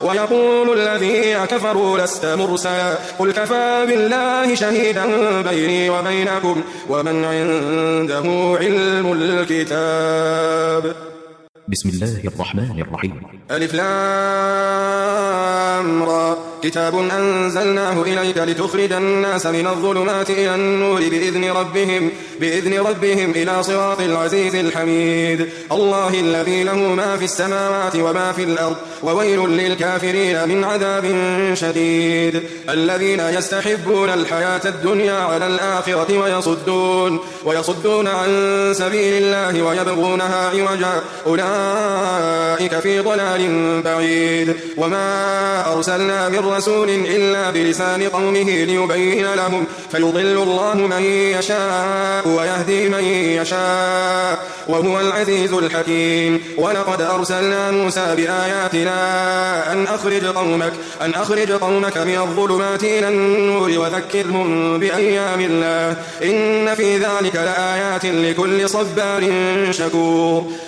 ويقول الذين كفروا لست مرسلا قل كفى بالله شهيدا بيني وبينكم ومن عنده علم الكتاب. بسم الله الرحمن الرحيم. ألف لام را كتاب أنزلناه إليك لتخرج الناس من الظلمات إلى النور بإذن ربهم إلى صراط العزيز الحميد الله الذي له ما في السماوات وما في الأرض وويل للكافرين من عذاب شديد الذين يستحبون الحياة الدنيا على الآخرة ويصدون عن سبيل الله ويبغونها عوجا أولئك في ضلال بعيد وما أرسلنا من رسول إلا بلسان قومه ليبين لهم فيضل الله من يشاء ويهدي من يشاء وهو العزيز الحكيم ولقد أرسلنا موسى بآياتنا أن أخرج قومك من الظلمات إلى النور وذكرهم بأيام الله إن في ذلك لآيات لكل صبار شكور